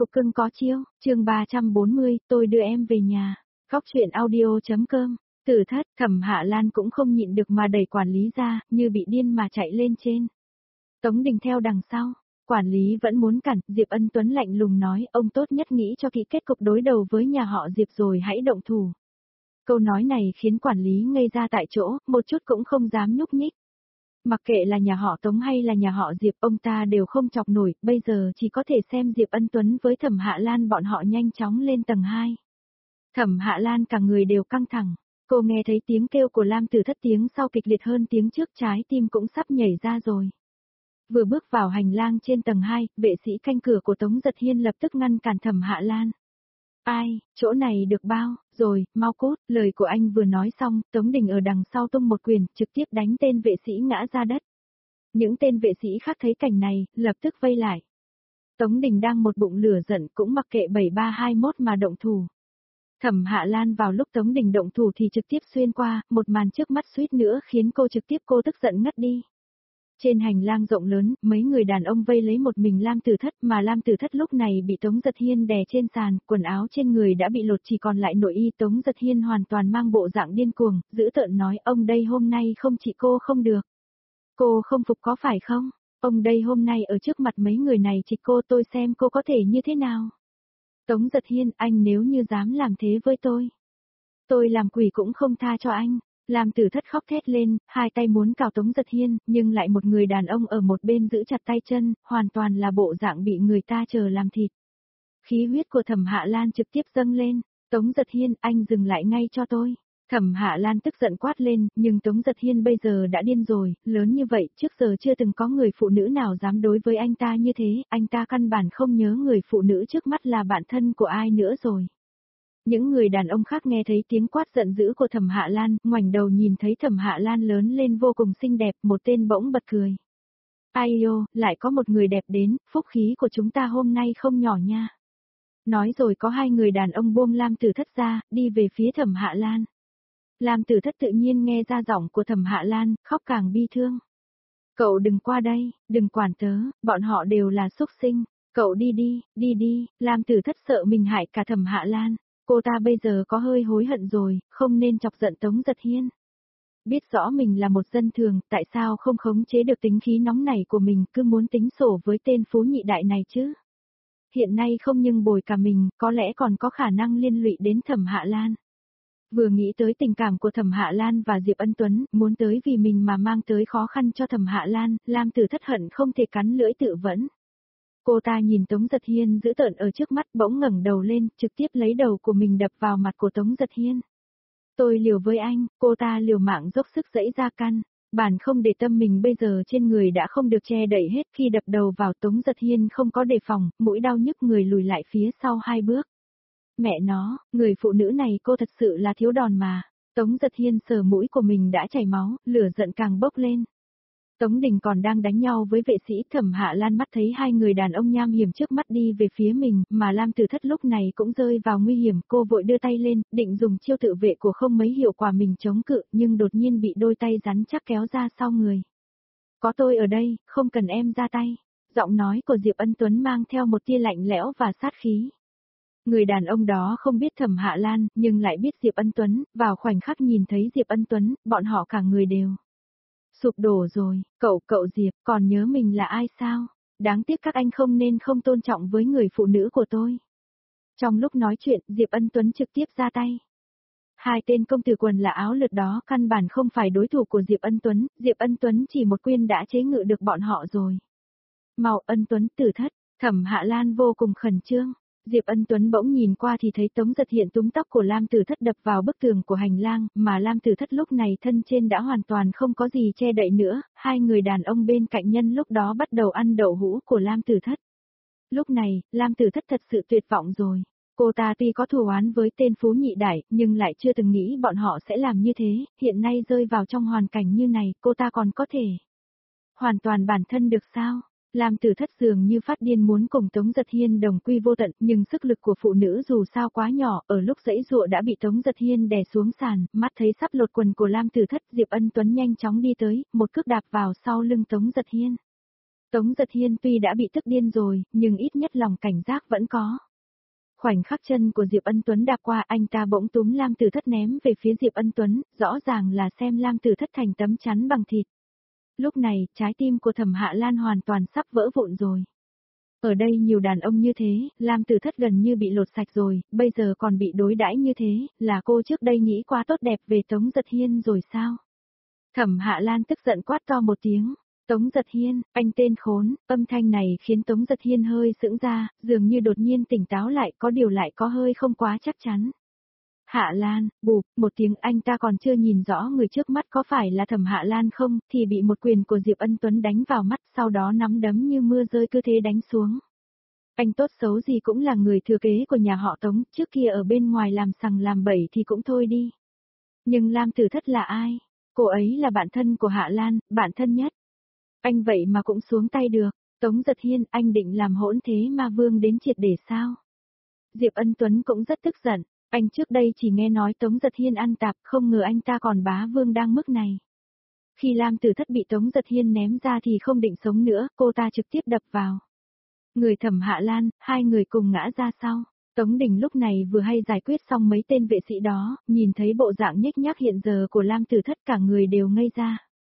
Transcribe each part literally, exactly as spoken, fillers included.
cục cưng có chiêu, chương ba trăm bốn mươi, tôi đưa em về nhà. Góc truyện audio.com. Tử Thất, Thẩm Hạ Lan cũng không nhịn được mà đẩy quản lý ra, như bị điên mà chạy lên trên. Tống Đình theo đằng sau, quản lý vẫn muốn cản, Diệp Ân Tuấn lạnh lùng nói, ông tốt nhất nghĩ cho kỹ kết cục đối đầu với nhà họ Diệp rồi hãy động thủ. Câu nói này khiến quản lý ngây ra tại chỗ, một chút cũng không dám nhúc nhích. Mặc kệ là nhà họ Tống hay là nhà họ Diệp, ông ta đều không chọc nổi, bây giờ chỉ có thể xem Diệp Ân Tuấn với Thẩm Hạ Lan bọn họ nhanh chóng lên tầng hai. Thẩm Hạ Lan cả người đều căng thẳng, cô nghe thấy tiếng kêu của Lam Tử Thất tiếng sau kịch liệt hơn tiếng trước, trái tim cũng sắp nhảy ra rồi. Vừa bước vào hành lang trên tầng hai, vệ sĩ canh cửa của Tống Giật Hiên lập tức ngăn cản Thẩm Hạ Lan. Ai, chỗ này được bao, rồi, mau cút, lời của anh vừa nói xong, Tống Đình ở đằng sau tung một quyền, trực tiếp đánh tên vệ sĩ ngã ra đất. Những tên vệ sĩ khác thấy cảnh này, lập tức vây lại. Tống Đình đang một bụng lửa giận cũng mặc kệ bảy ba hai mốt mà động thủ. Thẩm Hạ Lan vào lúc Tống Đình động thủ thì trực tiếp xuyên qua, một màn trước mắt suýt nữa khiến cô trực tiếp cô tức giận ngất đi. Trên hành lang rộng lớn, mấy người đàn ông vây lấy một mình Lam Tử Thất, mà Lam Tử Thất lúc này bị Tống Giật Hiên đè trên sàn, quần áo trên người đã bị lột chỉ còn lại nội y. Tống Giật Hiên hoàn toàn mang bộ dạng điên cuồng, dữ tợn nói, ông đây hôm nay không chỉ cô không được. Cô không phục có phải không? Ông đây hôm nay ở trước mặt mấy người này chỉ cô, tôi xem cô có thể như thế nào. Tống Giật Hiên, anh nếu như dám làm thế với tôi, tôi làm quỷ cũng không tha cho anh. Lam Tử Thất khóc thét lên, hai tay muốn cào Tống Giật Hiên, nhưng lại một người đàn ông ở một bên giữ chặt tay chân, hoàn toàn là bộ dạng bị người ta chờ làm thịt. Khí huyết của Thẩm Hạ Lan trực tiếp dâng lên, Tống Giật Hiên, anh dừng lại ngay cho tôi. Thẩm Hạ Lan tức giận quát lên, nhưng Tống Giật Hiên bây giờ đã điên rồi, lớn như vậy, trước giờ chưa từng có người phụ nữ nào dám đối với anh ta như thế, anh ta căn bản không nhớ người phụ nữ trước mắt là bạn thân của ai nữa rồi. Những người đàn ông khác nghe thấy tiếng quát giận dữ của Thẩm Hạ Lan, ngoảnh đầu nhìn thấy Thẩm Hạ Lan lớn lên vô cùng xinh đẹp, một tên bỗng bật cười. Ai ô, lại có một người đẹp đến, phúc khí của chúng ta hôm nay không nhỏ nha. Nói rồi có hai người đàn ông buông Lam Tử Thất ra, đi về phía Thẩm Hạ Lan. Lam Tử Thất tự nhiên nghe ra giọng của Thẩm Hạ Lan, khóc càng bi thương. Cậu đừng qua đây, đừng quản tớ, bọn họ đều là xúc sinh, cậu đi đi, đi đi. Lam Tử Thất sợ mình hại cả Thẩm Hạ Lan. Cô ta bây giờ có hơi hối hận rồi, không nên chọc giận Tống Giật Hiên. Biết rõ mình là một dân thường, tại sao không khống chế được tính khí nóng nảy của mình, cứ muốn tính sổ với tên phú nhị đại này chứ. Hiện nay không nhưng bồi cả mình, có lẽ còn có khả năng liên lụy đến Thẩm Hạ Lan. Vừa nghĩ tới tình cảm của Thẩm Hạ Lan và Diệp Ân Tuấn, muốn tới vì mình mà mang tới khó khăn cho Thẩm Hạ Lan, Lam Tử Thất hận không thể cắn lưỡi tự vẫn. Cô ta nhìn Tống Giật Hiên dữ tợn ở trước mắt, bỗng ngẩng đầu lên, trực tiếp lấy đầu của mình đập vào mặt của Tống Giật Hiên. Tôi liều với anh, cô ta liều mạng dốc sức giãy ra căn, bản không để tâm mình bây giờ trên người đã không được che đậy hết, khi đập đầu vào Tống Giật Hiên không có đề phòng, mũi đau nhức người lùi lại phía sau hai bước. Mẹ nó, người phụ nữ này cô thật sự là thiếu đòn mà. Tống Giật Hiên sờ mũi của mình đã chảy máu, lửa giận càng bốc lên. Tống Đình còn đang đánh nhau với vệ sĩ, Thẩm Hạ Lan mắt thấy hai người đàn ông nham hiểm trước mắt đi về phía mình, mà Lam Tử Thất lúc này cũng rơi vào nguy hiểm, cô vội đưa tay lên, định dùng chiêu tự vệ của không mấy hiệu quả mình chống cự, nhưng đột nhiên bị đôi tay rắn chắc kéo ra sau người. Có tôi ở đây, không cần em ra tay. Giọng nói của Diệp Ân Tuấn mang theo một tia lạnh lẽo và sát khí. Người đàn ông đó không biết Thẩm Hạ Lan, nhưng lại biết Diệp Ân Tuấn, vào khoảnh khắc nhìn thấy Diệp Ân Tuấn, bọn họ cả người đều sụp đổ rồi. Cậu, cậu Diệp, còn nhớ mình là ai sao? Đáng tiếc các anh không nên không tôn trọng với người phụ nữ của tôi. Trong lúc nói chuyện, Diệp Ân Tuấn trực tiếp ra tay. Hai tên công tử quần là áo lượt đó căn bản không phải đối thủ của Diệp Ân Tuấn, Diệp Ân Tuấn chỉ một quyền đã chế ngự được bọn họ rồi. Mau, Ân Tuấn, Tử Thất, Thẩm Hạ Lan vô cùng khẩn trương. Diệp Ân Tuấn bỗng nhìn qua thì thấy Tống Giật Hiên túm tóc của Lam Tử Thất đập vào bức tường của hành lang, mà Lam Tử Thất lúc này thân trên đã hoàn toàn không có gì che đậy nữa, hai người đàn ông bên cạnh nhân lúc đó bắt đầu ăn đậu hũ của Lam Tử Thất. Lúc này, Lam Tử Thất thật sự tuyệt vọng rồi. Cô ta tuy có thù oán với tên phú nhị đại, nhưng lại chưa từng nghĩ bọn họ sẽ làm như thế, hiện nay rơi vào trong hoàn cảnh như này, cô ta còn có thể hoàn toàn bản thân được sao? Lam Tử Thất dường như phát điên muốn cùng Tống Giật Hiên đồng quy vô tận, nhưng sức lực của phụ nữ dù sao quá nhỏ, ở lúc giãy giụa đã bị Tống Giật Hiên đè xuống sàn, mắt thấy sắp lột quần của Lam Tử Thất, Diệp Ân Tuấn nhanh chóng đi tới, một cước đạp vào sau lưng Tống Giật Hiên. Tống Giật Hiên tuy đã bị tức điên rồi, nhưng ít nhất lòng cảnh giác vẫn có. Khoảnh khắc chân của Diệp Ân Tuấn đạp qua, anh ta bỗng túm Lam Tử Thất ném về phía Diệp Ân Tuấn, rõ ràng là xem Lam Tử Thất thành tấm chắn bằng thịt. Lúc này, trái tim của Thẩm Hạ Lan hoàn toàn sắp vỡ vụn rồi. Ở đây nhiều đàn ông như thế, Lam Tử Thất gần như bị lột sạch rồi, bây giờ còn bị đối đãi như thế, là cô trước đây nghĩ quá tốt đẹp về Tống Giật Hiên rồi sao? Thẩm Hạ Lan tức giận quát to một tiếng. Tống Giật Hiên, anh tên khốn, âm thanh này khiến Tống Giật Hiên hơi sững ra, dường như đột nhiên tỉnh táo lại, có điều lại có hơi không quá chắc chắn. Hạ Lan, bụp, một tiếng, anh ta còn chưa nhìn rõ người trước mắt có phải là Thẩm Hạ Lan không, thì bị một quyền của Diệp Ân Tuấn đánh vào mắt, sau đó nắm đấm như mưa rơi cứ thế đánh xuống. Anh tốt xấu gì cũng là người thừa kế của nhà họ Tống, trước kia ở bên ngoài làm sằng làm bậy thì cũng thôi đi. Nhưng Lam Tử Thất là ai? Cô ấy là bạn thân của Hạ Lan, bạn thân nhất. Anh vậy mà cũng xuống tay được. Tống Giật Hiên, anh định làm hỗn thế ma vương đến triệt để sao? Diệp Ân Tuấn cũng rất tức giận. Anh trước đây chỉ nghe nói Tống Giật Hiên ăn tạp, không ngờ anh ta còn bá vương đang mức này. Khi Lam Tử Thất bị Tống Giật Hiên ném ra thì không định sống nữa, cô ta trực tiếp đập vào người Thẩm Hạ Lan, hai người cùng ngã ra sau. Tống Đình lúc này vừa hay giải quyết xong mấy tên vệ sĩ đó, nhìn thấy bộ dạng nhếch nhác hiện giờ của Lam Tử Thất cả người đều ngây ra.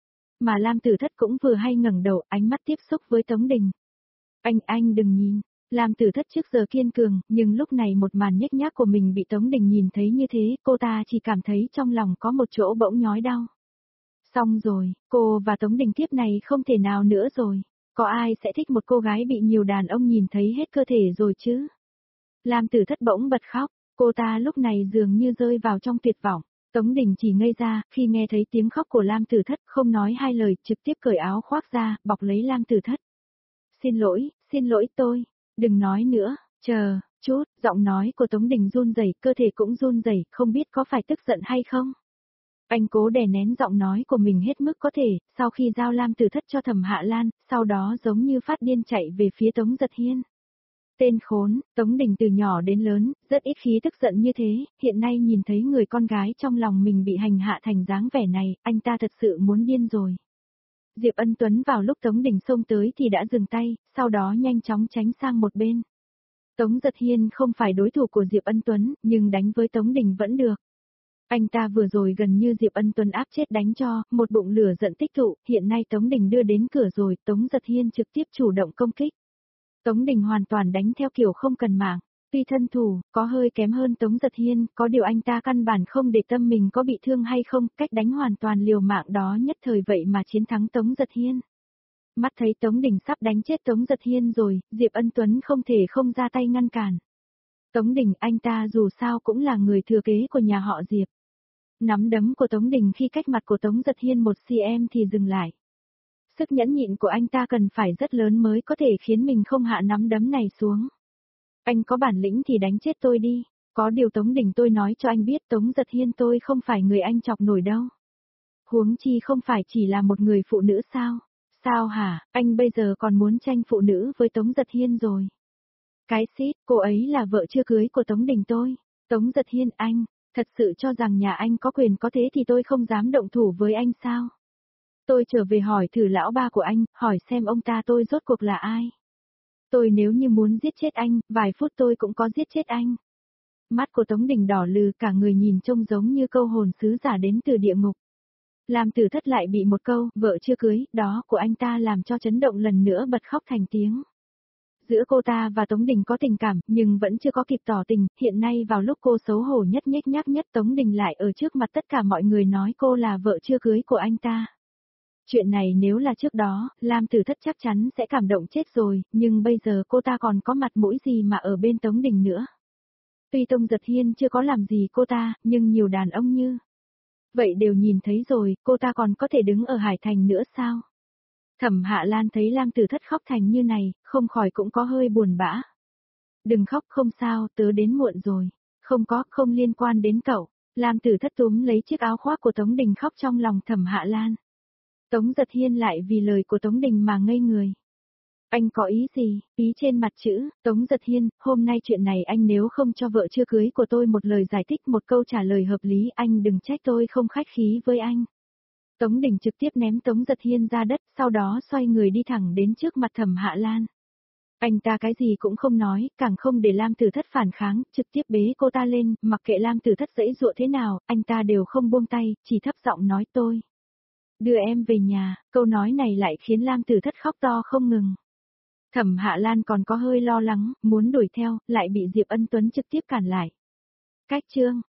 Mà Lam Tử Thất cũng vừa hay ngẩng đầu, ánh mắt tiếp xúc với Tống Đình. Anh, anh đừng nhìn. Lam Tử Thất trước giờ kiên cường, nhưng lúc này một màn nhếch nhác của mình bị Tống Đình nhìn thấy như thế, cô ta chỉ cảm thấy trong lòng có một chỗ bỗng nhói đau. Xong rồi, cô và Tống Đình tiếp này không thể nào nữa rồi. Có ai sẽ thích một cô gái bị nhiều đàn ông nhìn thấy hết cơ thể rồi chứ? Lam Tử Thất bỗng bật khóc, cô ta lúc này dường như rơi vào trong tuyệt vọng. Tống Đình chỉ ngây ra, khi nghe thấy tiếng khóc của Lam Tử Thất, không nói hai lời, trực tiếp cởi áo khoác ra, bọc lấy Lam Tử Thất. Xin lỗi, xin lỗi tôi, đừng nói nữa, chờ, chút, giọng nói của Tống Đình run rẩy, cơ thể cũng run rẩy, không biết có phải tức giận hay không. Anh cố đè nén giọng nói của mình hết mức có thể, sau khi giao Lam Tử Thất cho Thẩm Hạ Lan, sau đó giống như phát điên chạy về phía Tống Giật Hiên. Tên khốn, Tống Đình từ nhỏ đến lớn, rất ít khí tức giận như thế, hiện nay nhìn thấy người con gái trong lòng mình bị hành hạ thành dáng vẻ này, anh ta thật sự muốn điên rồi. Diệp Ân Tuấn vào lúc Tống Đình xông tới thì đã dừng tay, sau đó nhanh chóng tránh sang một bên. Tống Giật Hiên không phải đối thủ của Diệp Ân Tuấn, nhưng đánh với Tống Đình vẫn được. Anh ta vừa rồi gần như Diệp Ân Tuấn áp chết đánh cho, một bụng lửa giận tích tụ, hiện nay Tống Đình đưa đến cửa rồi, Tống Giật Hiên trực tiếp chủ động công kích. Tống Đình hoàn toàn đánh theo kiểu không cần mạng, tuy thân thủ, có hơi kém hơn Tống Giật Hiên, có điều anh ta căn bản không để tâm mình có bị thương hay không, cách đánh hoàn toàn liều mạng đó nhất thời vậy mà chiến thắng Tống Giật Hiên. Mắt thấy Tống Đình sắp đánh chết Tống Giật Hiên rồi, Diệp Ân Tuấn không thể không ra tay ngăn cản. Tống Đình, anh ta dù sao cũng là người thừa kế của nhà họ Diệp. Nắm đấm của Tống Đình khi cách mặt của Tống Giật Hiên một xăng-ti-mét thì dừng lại. Sức nhẫn nhịn của anh ta cần phải rất lớn mới có thể khiến mình không hạ nắm đấm này xuống. Anh có bản lĩnh thì đánh chết tôi đi, có điều Tống Đình tôi nói cho anh biết Tống Giật Hiên tôi không phải người anh chọc nổi đâu. Huống chi không phải chỉ là một người phụ nữ sao? Sao hả, anh bây giờ còn muốn tranh phụ nữ với Tống Giật Hiên rồi. Cái xít, cô ấy là vợ chưa cưới của Tống Đình tôi. Tống Giật Hiên, anh, thật sự cho rằng nhà anh có quyền có thế thì tôi không dám động thủ với anh sao? Tôi trở về hỏi thử lão ba của anh, hỏi xem ông ta tôi rốt cuộc là ai. Tôi nếu như muốn giết chết anh, vài phút tôi cũng có giết chết anh. Mắt của Tống Đình đỏ lừ, cả người nhìn trông giống như câu hồn sứ giả đến từ địa ngục. Lam Tử Thất lại bị một câu, vợ chưa cưới, đó của anh ta làm cho chấn động lần nữa bật khóc thành tiếng. Giữa cô ta và Tống Đình có tình cảm, nhưng vẫn chưa có kịp tỏ tình, hiện nay vào lúc cô xấu hổ nhất nhếch nhác nhất Tống Đình lại ở trước mặt tất cả mọi người nói cô là vợ chưa cưới của anh ta. Chuyện này nếu là trước đó, Lam Tử Thất chắc chắn sẽ cảm động chết rồi, nhưng bây giờ cô ta còn có mặt mũi gì mà ở bên Tống Đình nữa. Tuy Tống Giật Hiên chưa có làm gì cô ta, nhưng nhiều đàn ông như vậy đều nhìn thấy rồi, cô ta còn có thể đứng ở Hải Thành nữa sao? Thẩm Hạ Lan thấy Lam Tử Thất khóc thành như này, không khỏi cũng có hơi buồn bã. Đừng khóc, không sao, tớ đến muộn rồi. Không có, không liên quan đến cậu. Lam Tử Thất túm lấy chiếc áo khoác của Tống Đình khóc trong lòng Thẩm Hạ Lan. Tống Giật Hiên lại vì lời của Tống Đình mà ngây người. Anh có ý gì? Ý trên mặt chữ, Tống Giật Hiên, hôm nay chuyện này anh nếu không cho vợ chưa cưới của tôi một lời giải thích, một câu trả lời hợp lý, anh đừng trách tôi không khách khí với anh. Tống Đình trực tiếp ném Tống Giật Hiên ra đất, sau đó xoay người đi thẳng đến trước mặt Thẩm Hạ Lan. Anh ta cái gì cũng không nói, càng không để Lam Tử Thất phản kháng, trực tiếp bế cô ta lên, mặc kệ Lam Tử Thất giãy giụa thế nào, anh ta đều không buông tay, chỉ thấp giọng nói tôi đưa em về nhà, câu nói này lại khiến Lam Tử Thất khóc to không ngừng. Thẩm Hạ Lan còn có hơi lo lắng, muốn đuổi theo, lại bị Diệp Ân Tuấn trực tiếp cản lại. Cách chương